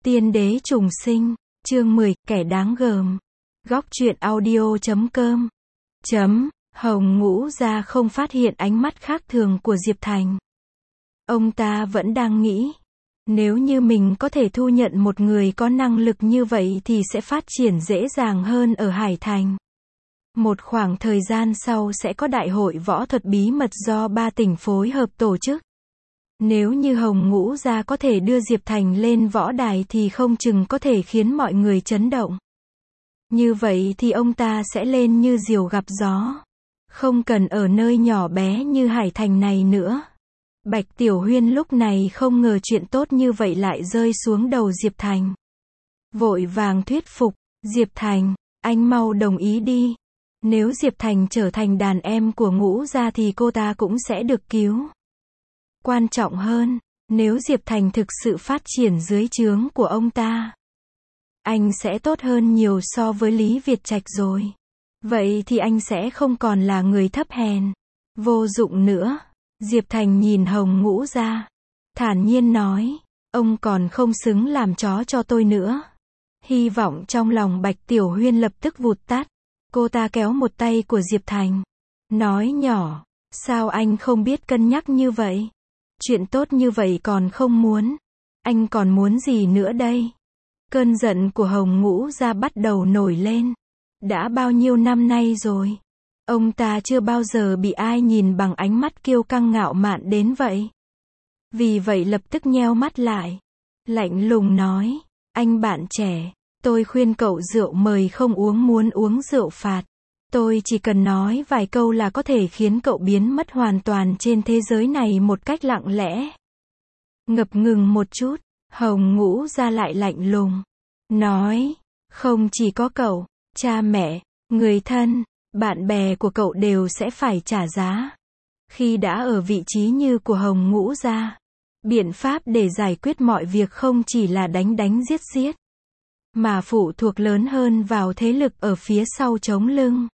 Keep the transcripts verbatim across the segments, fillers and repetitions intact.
Tiên đế trùng sinh, chương mười, kẻ đáng gờm. Góc truyện audio chấm com. Chấm, Hồng Ngũ Gia không phát hiện ánh mắt khác thường của Diệp Thành. Ông ta vẫn đang nghĩ, nếu như mình có thể thu nhận một người có năng lực như vậy thì sẽ phát triển dễ dàng hơn ở Hải Thành. Một khoảng thời gian sau sẽ có đại hội võ thuật bí mật do ba tỉnh phối hợp tổ chức. Nếu như Hồng Ngũ Gia có thể đưa Diệp Thành lên võ đài thì không chừng có thể khiến mọi người chấn động. Như vậy thì ông ta sẽ lên như diều gặp gió. Không cần ở nơi nhỏ bé như Hải Thành này nữa. Bạch Tiểu Huyên lúc này không ngờ chuyện tốt như vậy lại rơi xuống đầu Diệp Thành. Vội vàng thuyết phục, Diệp Thành, anh mau đồng ý đi. Nếu Diệp Thành trở thành đàn em của Ngũ Gia thì cô ta cũng sẽ được cứu. Quan trọng hơn, nếu Diệp Thành thực sự phát triển dưới trướng của ông ta, anh sẽ tốt hơn nhiều so với Lý Việt Trạch rồi. Vậy thì anh sẽ không còn là người thấp hèn, vô dụng nữa. Diệp Thành nhìn Hồng Ngũ Gia, thản nhiên nói, ông còn không xứng làm chó cho tôi nữa. Hy vọng trong lòng Bạch Tiểu Huyên lập tức vụt tắt. Cô ta kéo một tay của Diệp Thành, nói nhỏ, sao anh không biết cân nhắc như vậy? Chuyện tốt như vậy còn không muốn. Anh còn muốn gì nữa đây? Cơn giận của Hồng Ngũ Gia bắt đầu nổi lên. Đã bao nhiêu năm nay rồi, ông ta chưa bao giờ bị ai nhìn bằng ánh mắt kiêu căng ngạo mạn đến vậy. Vì vậy lập tức nheo mắt lại, lạnh lùng nói, anh bạn trẻ, tôi khuyên cậu rượu mời không uống muốn uống rượu phạt. Tôi chỉ cần nói vài câu là có thể khiến cậu biến mất hoàn toàn trên thế giới này một cách lặng lẽ. Ngập ngừng một chút, Hồng Ngũ Gia lại lạnh lùng, nói, không chỉ có cậu, cha mẹ, người thân, bạn bè của cậu đều sẽ phải trả giá. Khi đã ở vị trí như của Hồng Ngũ Gia, biện pháp để giải quyết mọi việc không chỉ là đánh đánh giết giết, mà phụ thuộc lớn hơn vào thế lực ở phía sau chống lưng.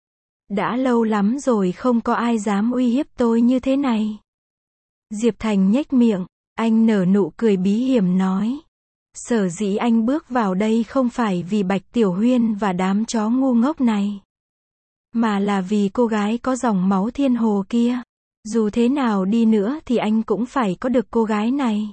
Đã lâu lắm rồi không có ai dám uy hiếp tôi như thế này. Diệp Thành nhếch miệng, anh nở nụ cười bí hiểm nói. Sở dĩ anh bước vào đây không phải vì Bạch Tiểu Huyên và đám chó ngu ngốc này, mà là vì cô gái có dòng máu thiên hồ kia. Dù thế nào đi nữa thì anh cũng phải có được cô gái này.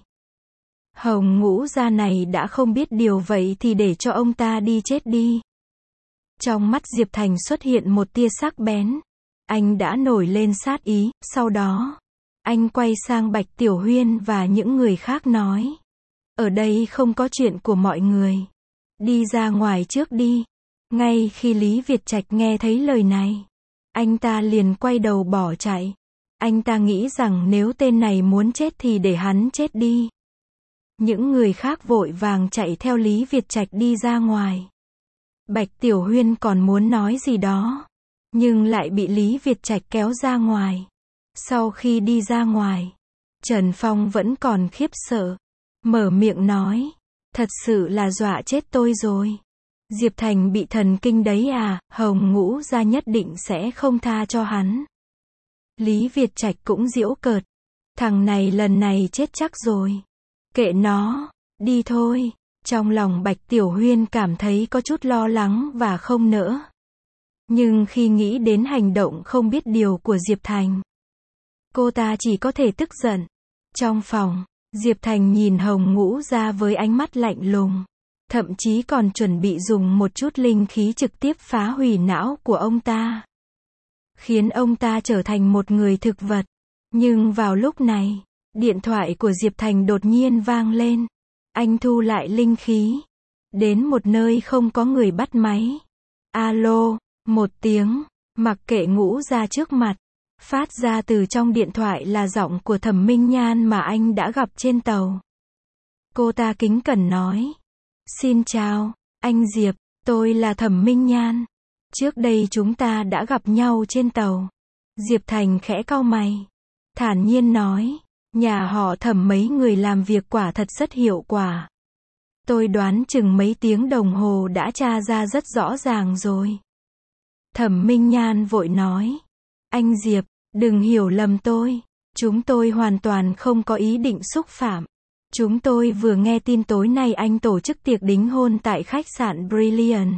Hồng Ngũ Gia này đã không biết điều vậy thì để cho ông ta đi chết đi. Trong mắt Diệp Thành xuất hiện một tia sắc bén. Anh đã nổi lên sát ý, sau đó, anh quay sang Bạch Tiểu Huyên và những người khác nói. Ở đây không có chuyện của mọi người. Đi ra ngoài trước đi. Ngay khi Lý Việt Trạch nghe thấy lời này, anh ta liền quay đầu bỏ chạy. Anh ta nghĩ rằng nếu tên này muốn chết thì để hắn chết đi. Những người khác vội vàng chạy theo Lý Việt Trạch đi ra ngoài. Bạch Tiểu Huyên còn muốn nói gì đó, nhưng lại bị Lý Việt Trạch kéo ra ngoài. Sau khi đi ra ngoài, Trần Phong vẫn còn khiếp sợ, mở miệng nói, thật sự là dọa chết tôi rồi. Diệp Thành bị thần kinh đấy à, Hồng Ngũ Gia nhất định sẽ không tha cho hắn. Lý Việt Trạch cũng giễu cợt, thằng này lần này chết chắc rồi. Kệ nó, đi thôi. Trong lòng Bạch Tiểu Huyên cảm thấy có chút lo lắng và không nỡ. Nhưng khi nghĩ đến hành động không biết điều của Diệp Thành, cô ta chỉ có thể tức giận. Trong phòng, Diệp Thành nhìn Hồng Ngũ Gia với ánh mắt lạnh lùng, thậm chí còn chuẩn bị dùng một chút linh khí trực tiếp phá hủy não của ông ta, khiến ông ta trở thành một người thực vật. Nhưng vào lúc này, điện thoại của Diệp Thành đột nhiên vang lên. Anh thu lại linh khí, đến một nơi không có người bắt máy. Alo, một tiếng, mặc kệ Ngũ Gia trước mặt, phát ra từ trong điện thoại là giọng của Thẩm Minh Nhan mà anh đã gặp trên tàu. Cô ta kính cẩn nói, xin chào, anh Diệp, tôi là Thẩm Minh Nhan. Trước đây chúng ta đã gặp nhau trên tàu. Diệp Thành khẽ cau mày, thản nhiên nói, nhà họ Thẩm mấy người làm việc quả thật rất hiệu quả. Tôi đoán chừng mấy tiếng đồng hồ đã tra ra rất rõ ràng rồi. Thẩm Minh Nhan vội nói, anh Diệp, đừng hiểu lầm tôi. Chúng tôi hoàn toàn không có ý định xúc phạm. Chúng tôi vừa nghe tin tối nay anh tổ chức tiệc đính hôn tại khách sạn Brilliant.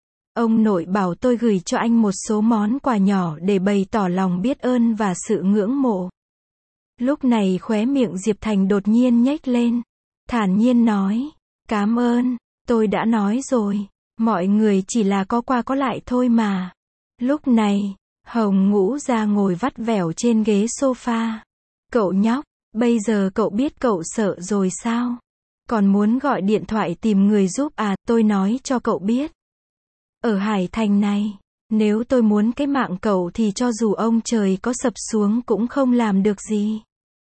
Ông nội bảo tôi gửi cho anh một số món quà nhỏ để bày tỏ lòng biết ơn và sự ngưỡng mộ. Lúc này khóe miệng Diệp Thành đột nhiên nhếch lên. Thản nhiên nói. Cảm ơn, tôi đã nói rồi. Mọi người chỉ là có qua có lại thôi mà. Lúc này, Hồng Ngũ Gia ngồi vắt vẻo trên ghế sofa. Cậu nhóc, bây giờ cậu biết cậu sợ rồi sao? Còn muốn gọi điện thoại tìm người giúp à? Tôi nói cho cậu biết. Ở Hải Thành này, nếu tôi muốn cái mạng cậu thì cho dù ông trời có sập xuống cũng không làm được gì.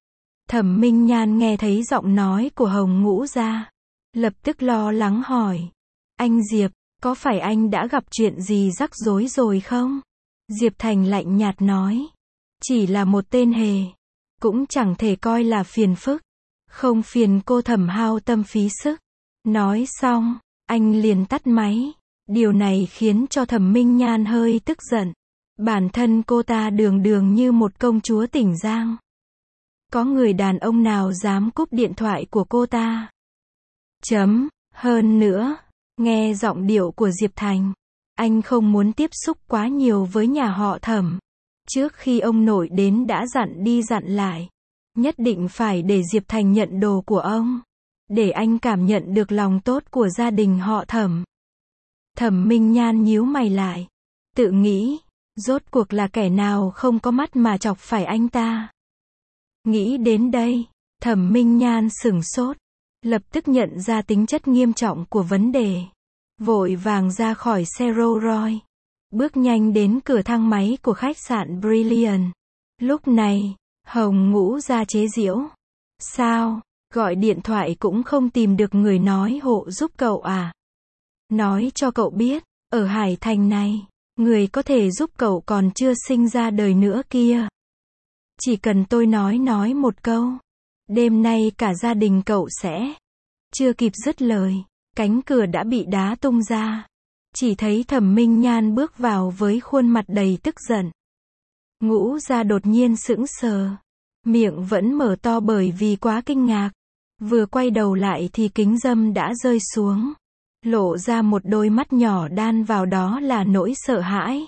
Thẩm Minh Nhan nghe thấy giọng nói của Hồng Ngũ Gia, lập tức lo lắng hỏi. Anh Diệp, có phải anh đã gặp chuyện gì rắc rối rồi không? Diệp Thành lạnh nhạt nói. Chỉ là một tên hề. Cũng chẳng thể coi là phiền phức. Không phiền cô Thẩm hao tâm phí sức. Nói xong, anh liền tắt máy. Điều này khiến cho Thẩm Minh Nhan hơi tức giận. Bản thân cô ta đường đường như một công chúa tỉnh Giang. Có người đàn ông nào dám cúp điện thoại của cô ta? Chấm, hơn nữa, nghe giọng điệu của Diệp Thành, anh không muốn tiếp xúc quá nhiều với nhà họ Thẩm. Trước khi ông nội đến đã dặn đi dặn lại, nhất định phải để Diệp Thành nhận đồ của ông, để anh cảm nhận được lòng tốt của gia đình họ Thẩm. Thẩm Minh Nhan nhíu mày lại, tự nghĩ, rốt cuộc là kẻ nào không có mắt mà chọc phải anh ta. Nghĩ đến đây, Thẩm Minh Nhan sửng sốt, lập tức nhận ra tính chất nghiêm trọng của vấn đề. Vội vàng ra khỏi xe Rolls Royce, bước nhanh đến cửa thang máy của khách sạn Brilliant. Lúc này, Hồng Ngũ Gia chế giễu. Sao, gọi điện thoại cũng không tìm được người nói hộ giúp cậu à? Nói cho cậu biết, ở Hải Thành này, người có thể giúp cậu còn chưa sinh ra đời nữa kia. Chỉ cần tôi nói nói một câu, đêm nay cả gia đình cậu sẽ... Chưa kịp dứt lời, cánh cửa đã bị đá tung ra. Chỉ thấy Thẩm Minh Nhan bước vào với khuôn mặt đầy tức giận. Ngũ Gia đột nhiên sững sờ, miệng vẫn mở to bởi vì quá kinh ngạc. Vừa quay đầu lại thì kính râm đã rơi xuống, lộ ra một đôi mắt nhỏ đan vào đó là nỗi sợ hãi.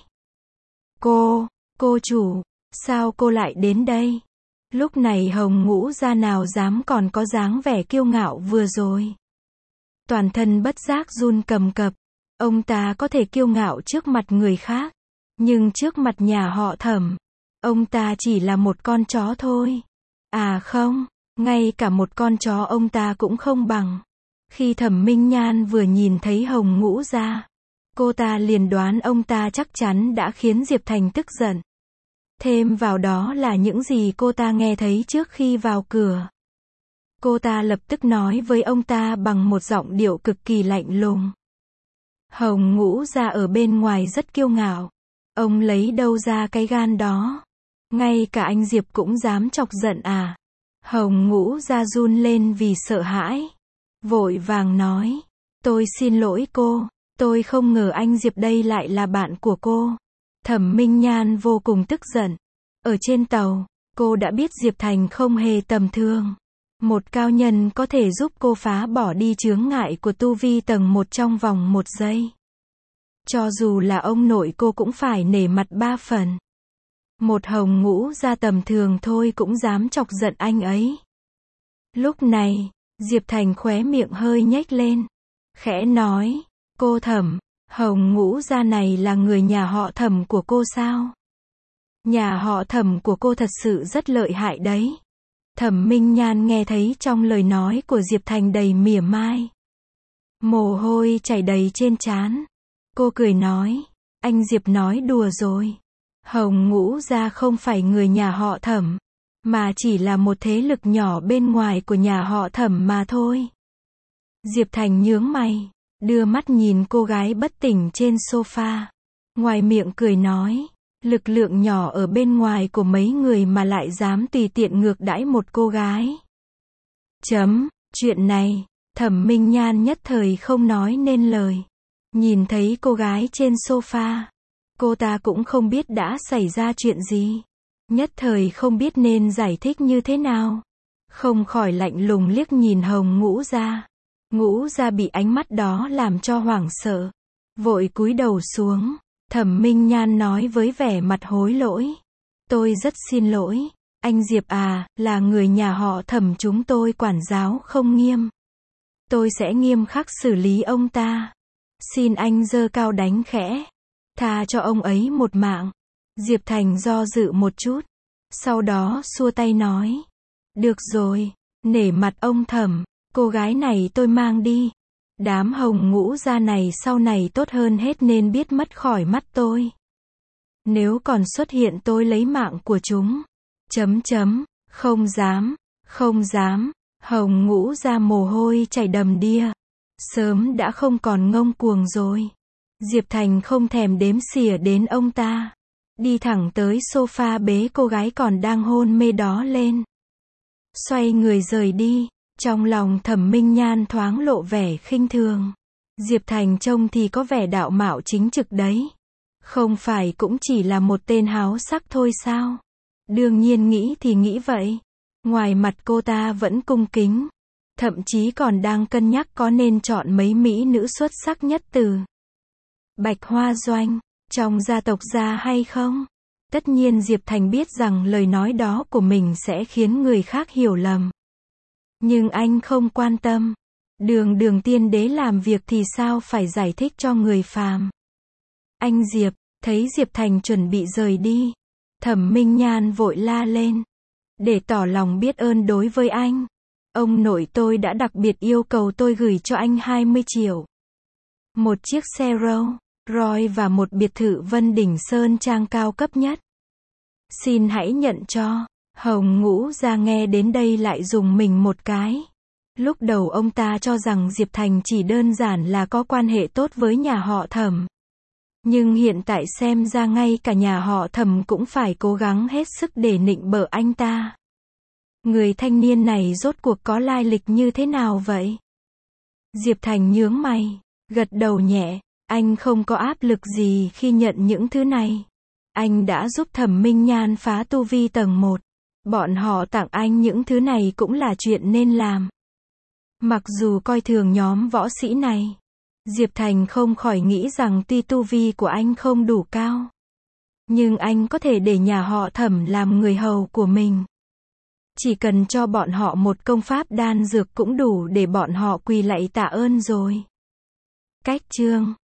Cô, cô chủ, sao cô lại đến đây? Lúc này Hồng Ngũ Gia nào dám còn có dáng vẻ kiêu ngạo vừa rồi. Toàn thân bất giác run cầm cập. Ông ta có thể kiêu ngạo trước mặt người khác, nhưng trước mặt nhà họ Thẩm, ông ta chỉ là một con chó thôi. À không, ngay cả một con chó ông ta cũng không bằng. Khi Thẩm Minh Nhan vừa nhìn thấy Hồng Ngũ Gia, cô ta liền đoán ông ta chắc chắn đã khiến Diệp Thành tức giận. Thêm vào đó là những gì cô ta nghe thấy trước khi vào cửa. Cô ta lập tức nói với ông ta bằng một giọng điệu cực kỳ lạnh lùng. Hồng Ngũ Gia ở bên ngoài rất kiêu ngạo. Ông lấy đâu ra cái gan đó? Ngay cả anh Diệp cũng dám chọc giận à? Hồng Ngũ Gia run lên vì sợ hãi. Vội vàng nói. Tôi xin lỗi cô. Tôi không ngờ anh Diệp đây lại là bạn của cô. Thẩm Minh Nhan vô cùng tức giận. Ở trên tàu, cô đã biết Diệp Thành không hề tầm thường. Một cao nhân có thể giúp cô phá bỏ đi chướng ngại của tu vi tầng một trong vòng một giây. Cho dù là ông nội cô cũng phải nể mặt ba phần. Một Hồng Ngũ Gia tầm thường thôi cũng dám chọc giận anh ấy. Lúc này, Diệp Thành khóe miệng hơi nhếch lên. Khẽ nói, cô Thẩm, Hồng Ngũ Gia này là người nhà họ Thẩm của cô sao? Nhà họ Thẩm của cô thật sự rất lợi hại đấy. Thẩm Minh Nhan nghe thấy trong lời nói của Diệp Thành đầy mỉa mai. Mồ hôi chảy đầy trên trán. Cô cười nói, anh Diệp nói đùa rồi. Hồng Ngũ Gia không phải người nhà họ Thẩm, mà chỉ là một thế lực nhỏ bên ngoài của nhà họ Thẩm mà thôi. Diệp Thành nhướng mày, đưa mắt nhìn cô gái bất tỉnh trên sofa. Ngoài miệng cười nói, lực lượng nhỏ ở bên ngoài của mấy người mà lại dám tùy tiện ngược đãi một cô gái. Chấm, chuyện này, Thẩm Minh Nhan nhất thời không nói nên lời. Nhìn thấy cô gái trên sofa, cô ta cũng không biết đã xảy ra chuyện gì. Nhất thời không biết nên giải thích như thế nào. không khỏi lạnh lùng liếc nhìn Hồng Ngũ Gia. Ngũ Gia bị ánh mắt đó làm cho hoảng sợ, vội cúi đầu xuống. Thẩm Minh Nhan nói với vẻ mặt hối lỗi. Tôi rất xin lỗi, anh Diệp à, là người nhà họ Thẩm chúng tôi quản giáo không nghiêm. Tôi sẽ nghiêm khắc xử lý ông ta. Xin anh giơ cao đánh khẽ, tha cho ông ấy một mạng. Diệp Thành do dự một chút, sau đó xua tay nói. Được rồi, nể mặt ông Thẩm, cô gái này tôi mang đi. Đám Hồng Ngũ Gia này sau này tốt hơn hết nên biết mất khỏi mắt tôi. Nếu còn xuất hiện tôi lấy mạng của chúng. Chấm chấm, không dám, không dám. Hồng Ngũ Gia mồ hôi chảy đầm đìa. Sớm đã không còn ngông cuồng rồi. Diệp Thành không thèm đếm xỉa đến ông ta. Đi thẳng tới sofa bế cô gái còn đang hôn mê đó lên. Xoay người rời đi. Trong lòng Thẩm Minh Nhan thoáng lộ vẻ khinh thường. Diệp Thành trông thì có vẻ đạo mạo chính trực đấy. Không phải cũng chỉ là một tên háo sắc thôi sao? Đương nhiên nghĩ thì nghĩ vậy. Ngoài mặt cô ta vẫn cung kính. Thậm chí còn đang cân nhắc có nên chọn mấy mỹ nữ xuất sắc nhất từ Bạch Hoa Doanh, trong gia tộc gia hay không? Tất nhiên Diệp Thành biết rằng lời nói đó của mình sẽ khiến người khác hiểu lầm. Nhưng anh không quan tâm. Đường đường tiên đế làm việc thì sao phải giải thích cho người phàm. Anh Diệp, thấy Diệp Thành chuẩn bị rời đi. Thẩm Minh Nhan vội la lên. Để tỏ lòng biết ơn đối với anh. Ông nội tôi đã đặc biệt yêu cầu tôi gửi cho anh hai mươi triệu. Một chiếc xe Rolls Royce và một biệt thự Vân Đỉnh Sơn Trang cao cấp nhất. Xin hãy nhận cho. Hồng Ngũ Gia nghe đến đây lại dùng mình một cái. Lúc đầu ông ta cho rằng Diệp Thành chỉ đơn giản là có quan hệ tốt với nhà họ Thẩm. Nhưng hiện tại xem ra ngay cả nhà họ Thẩm cũng phải cố gắng hết sức để nịnh bợ anh ta. Người thanh niên này rốt cuộc có lai lịch như thế nào vậy? Diệp Thành nhướng mày, gật đầu nhẹ. Anh không có áp lực gì khi nhận những thứ này. Anh đã giúp Thẩm Minh Nhan phá tu vi tầng một. Bọn họ tặng anh những thứ này cũng là chuyện nên làm. Mặc dù coi thường nhóm võ sĩ này, Diệp Thành không khỏi nghĩ rằng tuy tu vi của anh không đủ cao, nhưng anh có thể để nhà họ Thẩm làm người hầu của mình. Chỉ cần cho bọn họ một công pháp đan dược cũng đủ để bọn họ quỳ lạy tạ ơn rồi. Cách chương